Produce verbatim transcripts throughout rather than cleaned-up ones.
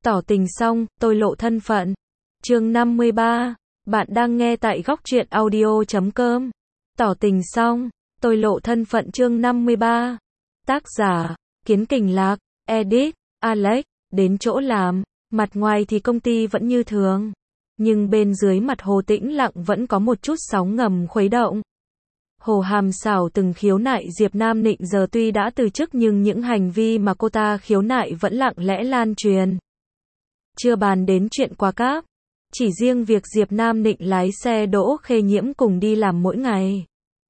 Tỏ tình xong, tôi lộ thân phận. Chương năm mươi ba. Bạn đang nghe tại góc truyện audio chấm com. Tỏ tình xong, tôi lộ thân phận chương năm mươi ba. Tác giả, Kiến Kình Lạc, edit, Alex, đến chỗ làm, mặt ngoài thì công ty vẫn như thường. Nhưng bên dưới mặt hồ tĩnh lặng vẫn có một chút sóng ngầm khuấy động. Hồ Hàm Sảo từng khiếu nại Diệp Nam Nịnh giờ tuy đã từ chức nhưng những hành vi mà cô ta khiếu nại vẫn lặng lẽ lan truyền. Chưa bàn đến chuyện qua cáp, chỉ riêng việc Diệp Nam Nịnh lái xe Đỗ Khê Nhiễm cùng đi làm mỗi ngày,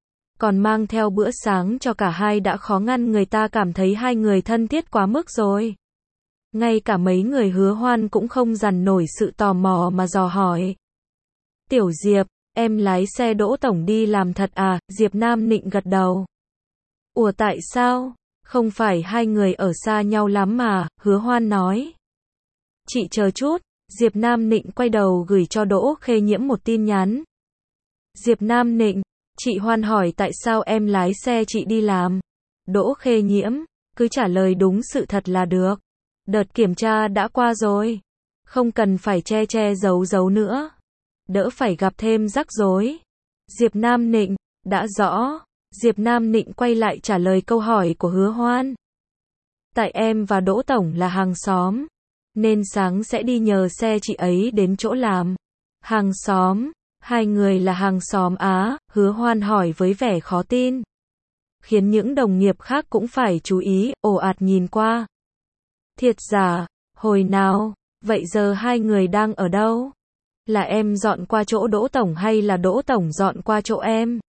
còn mang theo bữa sáng cho cả hai đã khó ngăn người ta cảm thấy hai người thân thiết quá mức rồi. Ngay cả mấy người Hứa Hoan cũng không dằn nổi sự tò mò mà dò hỏi. Tiểu Diệp, em lái xe Đỗ Tổng đi làm thật à? Diệp Nam Nịnh gật đầu. Ủa tại sao? Không phải hai người ở xa nhau lắm mà, Hứa Hoan nói. Chị chờ chút, Diệp Nam Nịnh quay đầu gửi cho Đỗ Khê Nhiễm một tin nhắn. Diệp Nam Nịnh, chị Hoan hỏi tại sao em lái xe chị đi làm. Đỗ Khê Nhiễm, cứ trả lời đúng sự thật là được. Đợt kiểm tra đã qua rồi. Không cần phải che che giấu giấu nữa. Đỡ phải gặp thêm rắc rối. Diệp Nam Nịnh, đã rõ. Diệp Nam Nịnh quay lại trả lời câu hỏi của Hứa Hoan. Tại em và Đỗ Tổng là hàng xóm, nên sáng sẽ đi nhờ xe chị ấy đến chỗ làm. Hàng xóm? Hai người là hàng xóm á? Hứa Hoan hỏi với vẻ khó tin, khiến những đồng nghiệp khác cũng phải chú ý, ồ ạt nhìn qua. Thiệt giả? Hồi nào? Vậy giờ hai người đang ở đâu? Là em dọn qua chỗ Đỗ Tổng hay là Đỗ Tổng dọn qua chỗ em?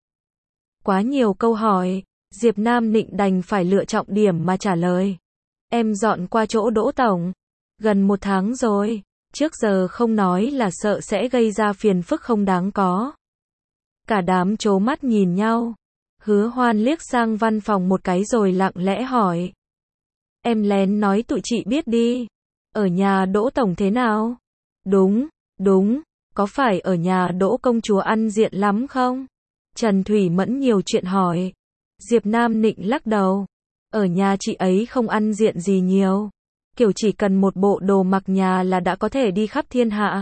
Quá nhiều câu hỏi, Diệp Nam Nịnh đành phải lựa trọng điểm mà trả lời. Em dọn qua chỗ Đỗ Tổng gần một tháng rồi, trước giờ không nói là sợ sẽ gây ra phiền phức không đáng có. Cả đám trố mắt nhìn nhau. Hứa Hoan liếc sang văn phòng một cái rồi lặng lẽ hỏi. Em lén nói tụi chị biết đi. Ở nhà Đỗ Tổng thế nào? Đúng, đúng, có phải ở nhà Đỗ công chúa ăn diện lắm không? Trần Thủy Mẫn nhiều chuyện hỏi. Diệp Nam Nịnh lắc đầu. Ở nhà chị ấy không ăn diện gì nhiều. Kiểu chỉ cần một bộ đồ mặc nhà là đã có thể đi khắp thiên hạ.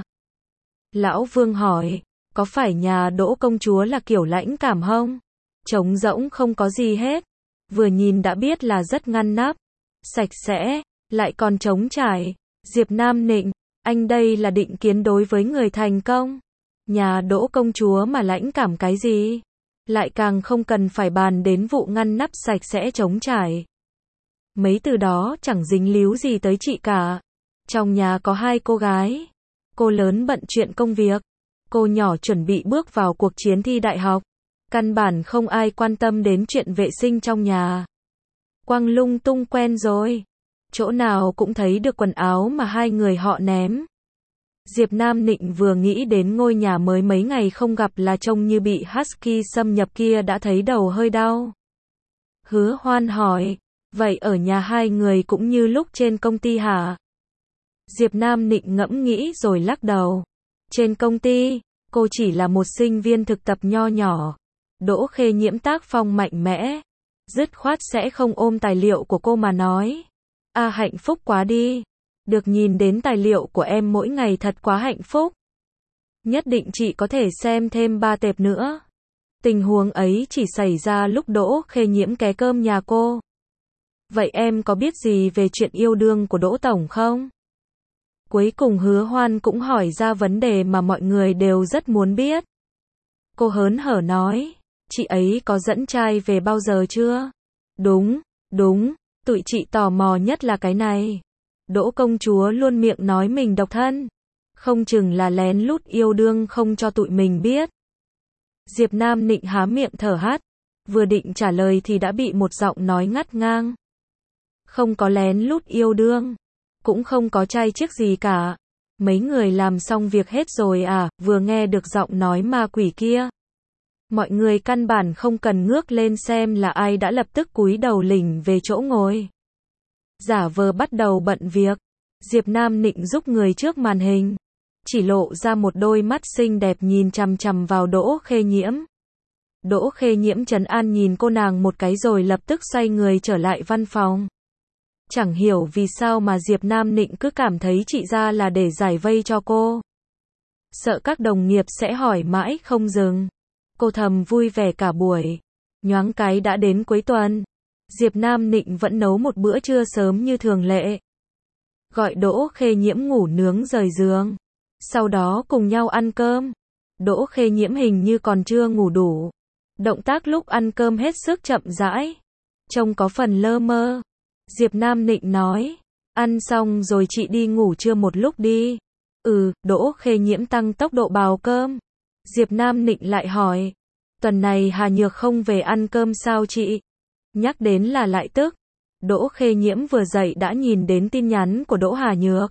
Lão Vương hỏi, có phải nhà Đỗ công chúa là kiểu lãnh cảm không? Trống rỗng không có gì hết. Vừa nhìn đã biết là rất ngăn nắp, sạch sẽ, lại còn trống trải. Diệp Nam Nịnh, anh đây là định kiến đối với người thành công. Nhà Đỗ công chúa mà lãnh cảm cái gì? Lại càng không cần phải bàn đến vụ ngăn nắp sạch sẽ trống trải. Mấy từ đó chẳng dính líu gì tới chị cả. Trong nhà có hai cô gái. Cô lớn bận chuyện công việc. Cô nhỏ chuẩn bị bước vào cuộc chiến thi đại học. Căn bản không ai quan tâm đến chuyện vệ sinh trong nhà. Quăng lung tung quen rồi. Chỗ nào cũng thấy được quần áo mà hai người họ ném. Diệp Nam Nịnh vừa nghĩ đến ngôi nhà mới mấy ngày không gặp là trông như bị Husky xâm nhập kia đã thấy đầu hơi đau. Hứa Hoan hỏi. Vậy ở nhà hai người cũng như lúc trên công ty hả? Diệp Nam Nịnh ngẫm nghĩ rồi lắc đầu. Trên công ty, cô chỉ là một sinh viên thực tập nho nhỏ. Đỗ Khê Nhiễm tác phong mạnh mẽ, dứt khoát sẽ không ôm tài liệu của cô mà nói. À hạnh phúc quá đi. Được nhìn đến tài liệu của em mỗi ngày thật quá hạnh phúc. Nhất định chị có thể xem thêm ba tệp nữa. Tình huống ấy chỉ xảy ra lúc Đỗ Khê Nhiễm ké cơm nhà cô. Vậy em có biết gì về chuyện yêu đương của Đỗ Tổng không? Cuối cùng Hứa Hoan cũng hỏi ra vấn đề mà mọi người đều rất muốn biết. Cô hớn hở nói, chị ấy có dẫn trai về bao giờ chưa? Đúng, đúng, tụi chị tò mò nhất là cái này. Đỗ công chúa luôn miệng nói mình độc thân. Không chừng là lén lút yêu đương không cho tụi mình biết. Diệp Nam Nịnh há miệng thở hắt. Vừa định trả lời thì đã bị một giọng nói ngắt ngang. Không có lén lút yêu đương. Cũng không có trai chiếc gì cả. Mấy người làm xong việc hết rồi à? Vừa nghe được giọng nói ma quỷ kia, mọi người căn bản không cần ngước lên xem là ai đã lập tức cúi đầu lỉnh về chỗ ngồi. Giả vờ bắt đầu bận việc. Diệp Nam Nịnh giúp người trước màn hình, chỉ lộ ra một đôi mắt xinh đẹp nhìn chằm chằm vào Đỗ Khê Nhiễm. Đỗ Khê Nhiễm trấn an nhìn cô nàng một cái rồi lập tức xoay người trở lại văn phòng. Chẳng hiểu vì sao mà Diệp Nam Nịnh cứ cảm thấy chị ra là để giải vây cho cô. Sợ các đồng nghiệp sẽ hỏi mãi không dừng. Cô thầm vui vẻ cả buổi. Nhoáng cái đã đến cuối tuần. Diệp Nam Nịnh vẫn nấu một bữa trưa sớm như thường lệ. Gọi Đỗ Khê Nhiễm ngủ nướng rời giường. Sau đó cùng nhau ăn cơm. Đỗ Khê Nhiễm hình như còn chưa ngủ đủ. Động tác lúc ăn cơm hết sức chậm rãi. Trông có phần lơ mơ. Diệp Nam Nịnh nói. Ăn xong rồi chị đi ngủ trưa một lúc đi. Ừ, Đỗ Khê Nhiễm tăng tốc độ bào cơm. Diệp Nam Nịnh lại hỏi. Tuần này Hà Nhược không về ăn cơm sao chị? Nhắc đến là lại tức. Đỗ Khê Nhiễm vừa dậy đã nhìn đến tin nhắn của Đỗ Hà Nhược.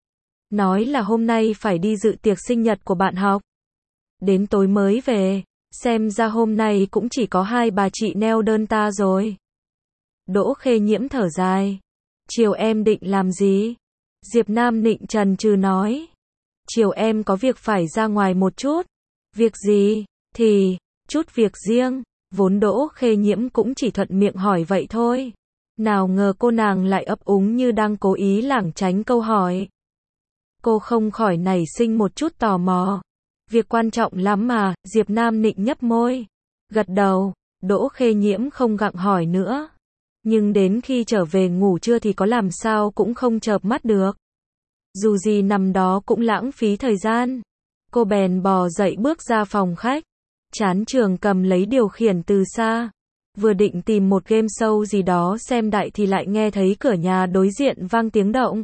Nói là hôm nay phải đi dự tiệc sinh nhật của bạn học. Đến tối mới về. Xem ra hôm nay cũng chỉ có hai bà chị neo đơn ta rồi. Đỗ Khê Nhiễm thở dài. Chiều em định làm gì? Diệp Nam Nịnh chần chừ nói. Chiều em có việc phải ra ngoài một chút. Việc gì? Thì, chút việc riêng. Vốn Đỗ Khê Nhiễm cũng chỉ thuận miệng hỏi vậy thôi. Nào ngờ cô nàng lại ấp úng như đang cố ý lảng tránh câu hỏi. Cô không khỏi nảy sinh một chút tò mò. Việc quan trọng lắm mà, Diệp Nam Nịnh nhấp môi. Gật đầu, Đỗ Khê Nhiễm không gặng hỏi nữa. Nhưng đến khi trở về ngủ trưa thì có làm sao cũng không chợp mắt được. Dù gì nằm đó cũng lãng phí thời gian. Cô bèn bò dậy bước ra phòng khách. Chán trường cầm lấy điều khiển từ xa. Vừa định tìm một game show gì đó xem đại thì lại nghe thấy cửa nhà đối diện vang tiếng động.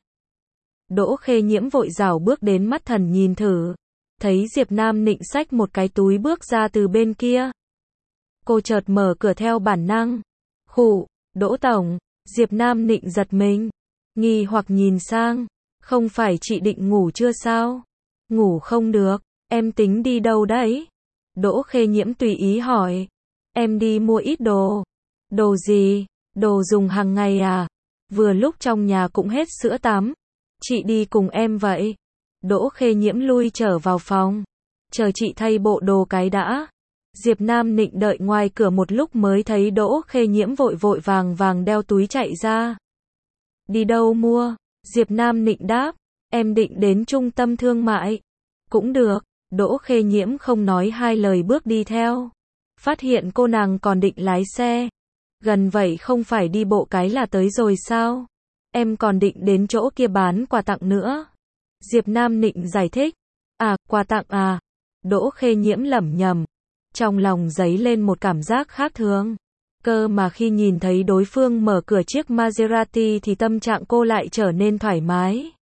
Đỗ Khê Nhiễm vội rảo bước đến mắt thần nhìn thử. Thấy Diệp Nam Nịnh xách một cái túi bước ra từ bên kia. Cô chợt mở cửa theo bản năng. Khụ, Đỗ Tổng. Diệp Nam Nịnh giật mình. Nghi hoặc nhìn sang. Không phải chị định ngủ chưa sao? Ngủ không được. Em tính đi đâu đấy? Đỗ Khê Nhiễm tùy ý hỏi. Em đi mua ít đồ. Đồ gì? Đồ dùng hàng ngày à? Vừa lúc trong nhà cũng hết sữa tắm. Chị đi cùng em vậy. Đỗ Khê Nhiễm lui trở vào phòng. Chờ chị thay bộ đồ cái đã. Diệp Nam Nịnh đợi ngoài cửa một lúc mới thấy Đỗ Khê Nhiễm vội vội vàng vàng đeo túi chạy ra. Đi đâu mua? Diệp Nam Nịnh đáp. Em định đến trung tâm thương mại. Cũng được. Đỗ Khê Nhiễm không nói hai lời bước đi theo. Phát hiện cô nàng còn định lái xe. Gần vậy không phải đi bộ cái là tới rồi sao? Em còn định đến chỗ kia bán quà tặng nữa. Diệp Nam Nịnh giải thích. À, quà tặng à? Đỗ Khê Nhiễm lẩm nhẩm. Trong lòng dấy lên một cảm giác khác thường. Cơ mà khi nhìn thấy đối phương mở cửa chiếc Maserati thì tâm trạng cô lại trở nên thoải mái.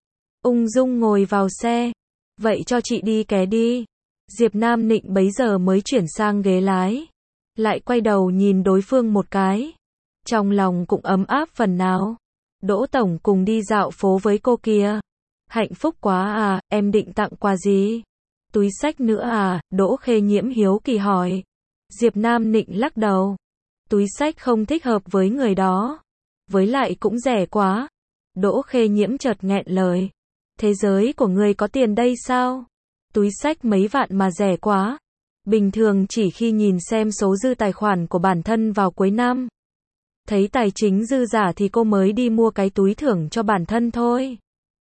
Ung dung ngồi vào xe. Vậy cho chị đi ké đi. Diệp Nam Nịnh bấy giờ mới chuyển sang ghế lái. Lại quay đầu nhìn đối phương một cái. Trong lòng cũng ấm áp phần nào. Đỗ Tổng cùng đi dạo phố với cô kia. Hạnh phúc quá à, em định tặng quà gì? Túi xách nữa à? Đỗ Khê Nhiễm hiếu kỳ hỏi. Diệp Nam Nịnh lắc đầu. Túi xách không thích hợp với người đó. Với lại cũng rẻ quá. Đỗ Khê Nhiễm chợt nghẹn lời. Thế giới của người có tiền đây sao? Túi xách mấy vạn mà rẻ quá. Bình thường chỉ khi nhìn xem số dư tài khoản của bản thân vào cuối năm. Thấy tài chính dư giả thì cô mới đi mua cái túi thưởng cho bản thân thôi.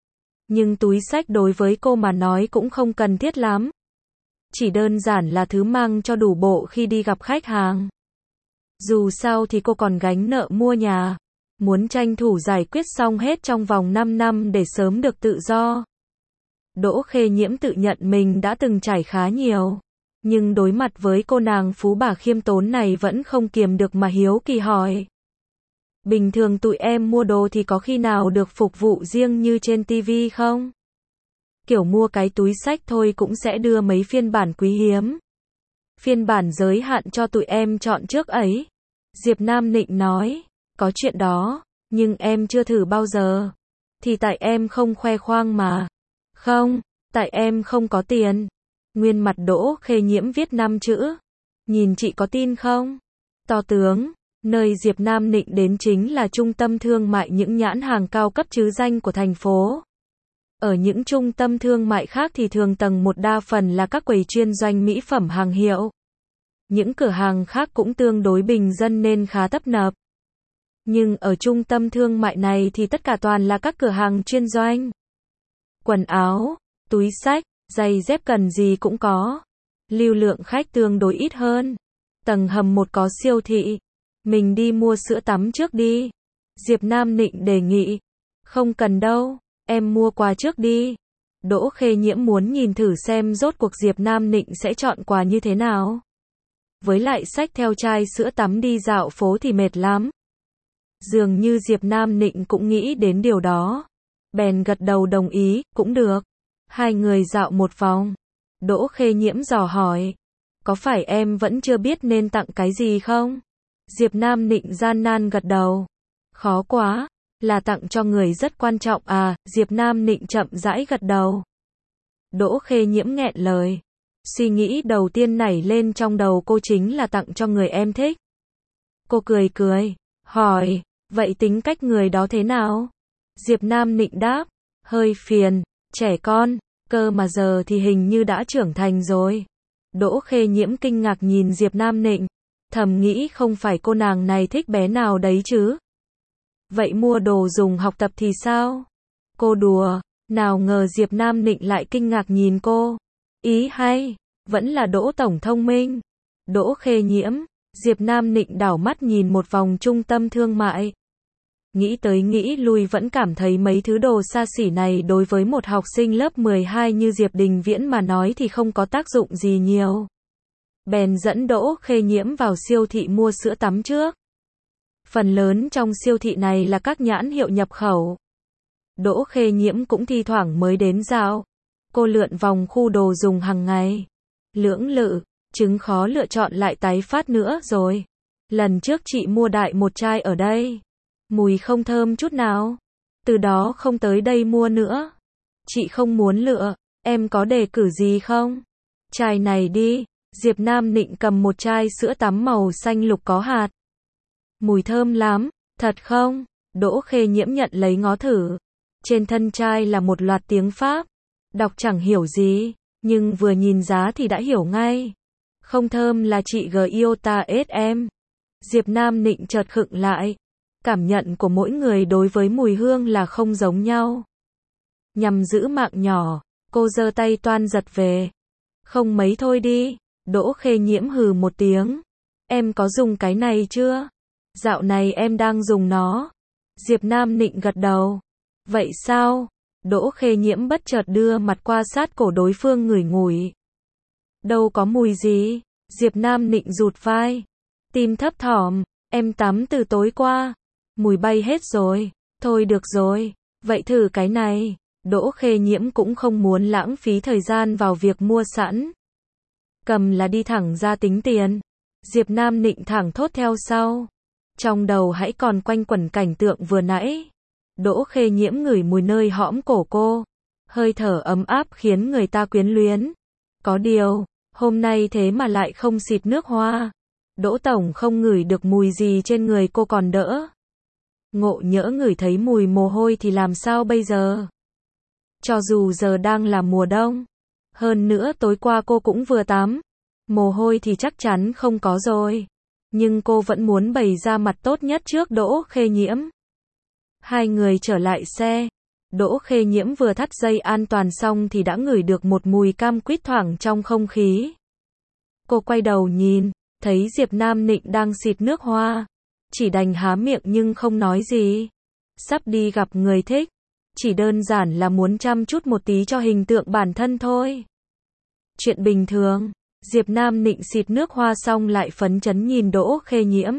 Nhưng túi xách đối với cô mà nói cũng không cần thiết lắm. Chỉ đơn giản là thứ mang cho đủ bộ khi đi gặp khách hàng. Dù sao thì cô còn gánh nợ mua nhà. Muốn tranh thủ giải quyết xong hết trong vòng năm năm để sớm được tự do. Đỗ Khê Nhiễm tự nhận mình đã từng trải khá nhiều. Nhưng đối mặt với cô nàng phú bà khiêm tốn này vẫn không kiềm được mà hiếu kỳ hỏi. Bình thường tụi em mua đồ thì có khi nào được phục vụ riêng như trên tivi không? Kiểu mua cái túi xách thôi cũng sẽ đưa mấy phiên bản quý hiếm. Phiên bản giới hạn cho tụi em chọn trước ấy. Diệp Nam Nịnh nói. Có chuyện đó, nhưng em chưa thử bao giờ. Thì tại em không khoe khoang mà. Không, tại em không có tiền. Nguyên mặt Đỗ Khê Nhiễm viết năm chữ. Nhìn chị có tin không? To tướng, nơi Diệp Nam Nịnh đến chính là trung tâm thương mại những nhãn hàng cao cấp chứ danh của thành phố. Ở những trung tâm thương mại khác thì thường tầng một đa phần là các quầy chuyên doanh mỹ phẩm hàng hiệu. Những cửa hàng khác cũng tương đối bình dân nên khá tấp nập. Nhưng ở trung tâm thương mại này thì tất cả toàn là các cửa hàng chuyên doanh. Quần áo, túi xách, giày dép cần gì cũng có. Lưu lượng khách tương đối ít hơn. Tầng hầm một có siêu thị. Mình đi mua sữa tắm trước đi. Diệp Nam Nịnh đề nghị. Không cần đâu, em mua quà trước đi. Đỗ Khê Nhiễm muốn nhìn thử xem rốt cuộc Diệp Nam Nịnh sẽ chọn quà như thế nào. Với lại xách theo chai sữa tắm đi dạo phố thì mệt lắm. Dường như Diệp Nam Nịnh cũng nghĩ đến điều đó. Bèn gật đầu đồng ý, cũng được. Hai người dạo một vòng. Đỗ Khê Nhiễm dò hỏi. Có phải em vẫn chưa biết nên tặng cái gì không? Diệp Nam Nịnh gian nan gật đầu. Khó quá, là tặng cho người rất quan trọng à, Diệp Nam Nịnh chậm rãi gật đầu. Đỗ Khê Nhiễm nghẹn lời. Suy nghĩ đầu tiên nảy lên trong đầu cô chính là tặng cho người em thích. Cô cười cười, hỏi, vậy tính cách người đó thế nào? Diệp Nam Nịnh đáp, hơi phiền, trẻ con, cơ mà giờ thì hình như đã trưởng thành rồi. Đỗ Khê Nhiễm kinh ngạc nhìn Diệp Nam Nịnh, thầm nghĩ không phải cô nàng này thích bé nào đấy chứ. Vậy mua đồ dùng học tập thì sao? Cô đùa, nào ngờ Diệp Nam Nịnh lại kinh ngạc nhìn cô. Ý hay, vẫn là Đỗ tổng thông minh. Đỗ Khê Nhiễm, Diệp Nam Nịnh đảo mắt nhìn một vòng trung tâm thương mại. Nghĩ tới nghĩ lui vẫn cảm thấy mấy thứ đồ xa xỉ này đối với một học sinh lớp mười hai như Diệp Đình Viễn mà nói thì không có tác dụng gì nhiều. Bèn dẫn Đỗ Khê Nhiễm vào siêu thị mua sữa tắm trước. Phần lớn trong siêu thị này là các nhãn hiệu nhập khẩu. Đỗ Khê Nhiễm cũng thi thoảng mới đến dạo. Cô lượn vòng khu đồ dùng hàng ngày. Lưỡng lự, trứng khó lựa chọn lại tái phát nữa rồi. Lần trước chị mua đại một chai ở đây. Mùi không thơm chút nào. Từ đó không tới đây mua nữa. Chị không muốn lựa, em có đề cử gì không? Chai này đi. Diệp Nam Nịnh cầm một chai sữa tắm màu xanh lục có hạt. Mùi thơm lắm, thật không? Đỗ Khê Nhiễm nhận lấy ngó thử. Trên thân chai là một loạt tiếng Pháp. Đọc chẳng hiểu gì, nhưng vừa nhìn giá thì đã hiểu ngay. Không thơm là chị Giota ét em. Diệp Nam Nịnh chợt khựng lại. Cảm nhận của mỗi người đối với mùi hương là không giống nhau. Nhằm giữ mạng nhỏ, cô giơ tay toan giật về. Không mấy thôi đi. Đỗ Khê Nhiễm hừ một tiếng. Em có dùng cái này chưa? Dạo này em đang dùng nó. Diệp Nam Nịnh gật đầu. Vậy sao? Đỗ Khê Nhiễm bất chợt đưa mặt qua sát cổ đối phương ngửi ngửi. Đâu có mùi gì. Diệp Nam Nịnh rụt vai. Tim thấp thỏm. Em tắm từ tối qua. Mùi bay hết rồi. Thôi được rồi. Vậy thử cái này. Đỗ Khê Nhiễm cũng không muốn lãng phí thời gian vào việc mua sẵn. Cầm là đi thẳng ra tính tiền. Diệp Nam Nịnh thẳng thốt theo sau. Trong đầu hãy còn quanh quẩn cảnh tượng vừa nãy. Đỗ Khê Nhiễm ngửi mùi nơi hõm cổ cô. Hơi thở ấm áp khiến người ta quyến luyến. Có điều, hôm nay thế mà lại không xịt nước hoa. Đỗ tổng không ngửi được mùi gì trên người cô còn đỡ. Ngộ nhỡ ngửi thấy mùi mồ hôi thì làm sao bây giờ? Cho dù giờ đang là mùa đông. Hơn nữa tối qua cô cũng vừa tắm. Mồ hôi thì chắc chắn không có rồi. Nhưng cô vẫn muốn bày ra mặt tốt nhất trước Đỗ Khê Nhiễm. Hai người trở lại xe. Đỗ Khê Nhiễm vừa thắt dây an toàn xong thì đã ngửi được một mùi cam quýt thoảng trong không khí. Cô quay đầu nhìn, thấy Diệp Nam Nịnh đang xịt nước hoa. Chỉ đành há miệng nhưng không nói gì. Sắp đi gặp người thích. Chỉ đơn giản là muốn chăm chút một tí cho hình tượng bản thân thôi. Chuyện bình thường. Diệp Nam Nịnh xịt nước hoa xong lại phấn chấn nhìn Đỗ Khê Nhiễm.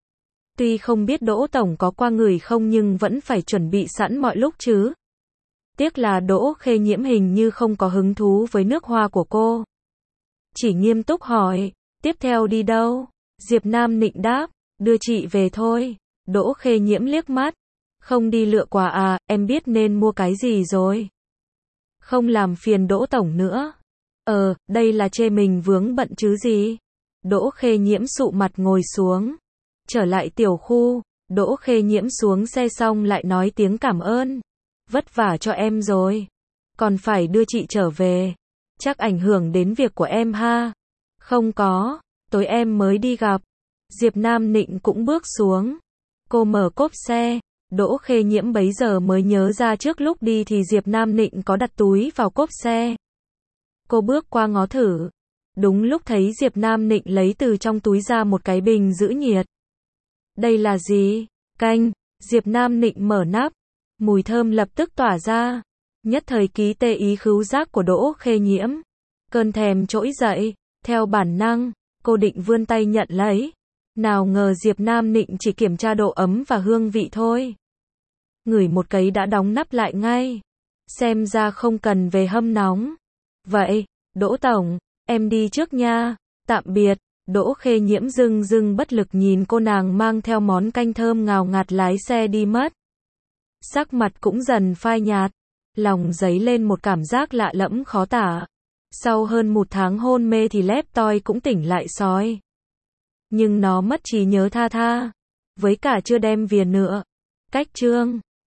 Tuy không biết Đỗ tổng có qua ngửi không nhưng vẫn phải chuẩn bị sẵn mọi lúc chứ. Tiếc là Đỗ Khê Nhiễm hình như không có hứng thú với nước hoa của cô. Chỉ nghiêm túc hỏi, tiếp theo đi đâu? Diệp Nam Nịnh đáp, đưa chị về thôi. Đỗ Khê Nhiễm liếc mắt. Không đi lựa quà à, em biết nên mua cái gì rồi. Không làm phiền Đỗ tổng nữa. Ờ, đây là chê mình vướng bận chứ gì. Đỗ Khê Nhiễm sụ mặt ngồi xuống. Trở lại tiểu khu, Đỗ Khê Nhiễm xuống xe xong lại nói tiếng cảm ơn. Vất vả cho em rồi. Còn phải đưa chị trở về. Chắc ảnh hưởng đến việc của em ha. Không có, tối em mới đi gặp. Diệp Nam Nịnh cũng bước xuống. Cô mở cốp xe, Đỗ Khê Nhiễm bấy giờ mới nhớ ra trước lúc đi thì Diệp Nam Nịnh có đặt túi vào cốp xe. Cô bước qua ngó thử. Đúng lúc thấy Diệp Nam Nịnh lấy từ trong túi ra một cái bình giữ nhiệt. Đây là gì? Canh. Diệp Nam Nịnh mở nắp. Mùi thơm lập tức tỏa ra. Nhất thời ký tê ý khứu giác của Đỗ Khê Nhiễm. Cơn thèm trỗi dậy. Theo bản năng, cô định vươn tay nhận lấy. Nào ngờ Diệp Nam Nịnh chỉ kiểm tra độ ấm và hương vị thôi. Ngửi một cái đã đóng nắp lại ngay. Xem ra không cần về hâm nóng. Vậy, Đỗ Tổng, em đi trước nha. Tạm biệt. Đỗ Khê Nhiễm dưng dưng bất lực nhìn cô nàng mang theo món canh thơm ngào ngạt lái xe đi mất. Sắc mặt cũng dần phai nhạt. Lòng dấy lên một cảm giác lạ lẫm khó tả. Sau hơn một tháng hôn mê thì lép toi cũng tỉnh lại sói. Nhưng nó mất trí nhớ tha tha. Với cả chưa đem về nữa. Cách chương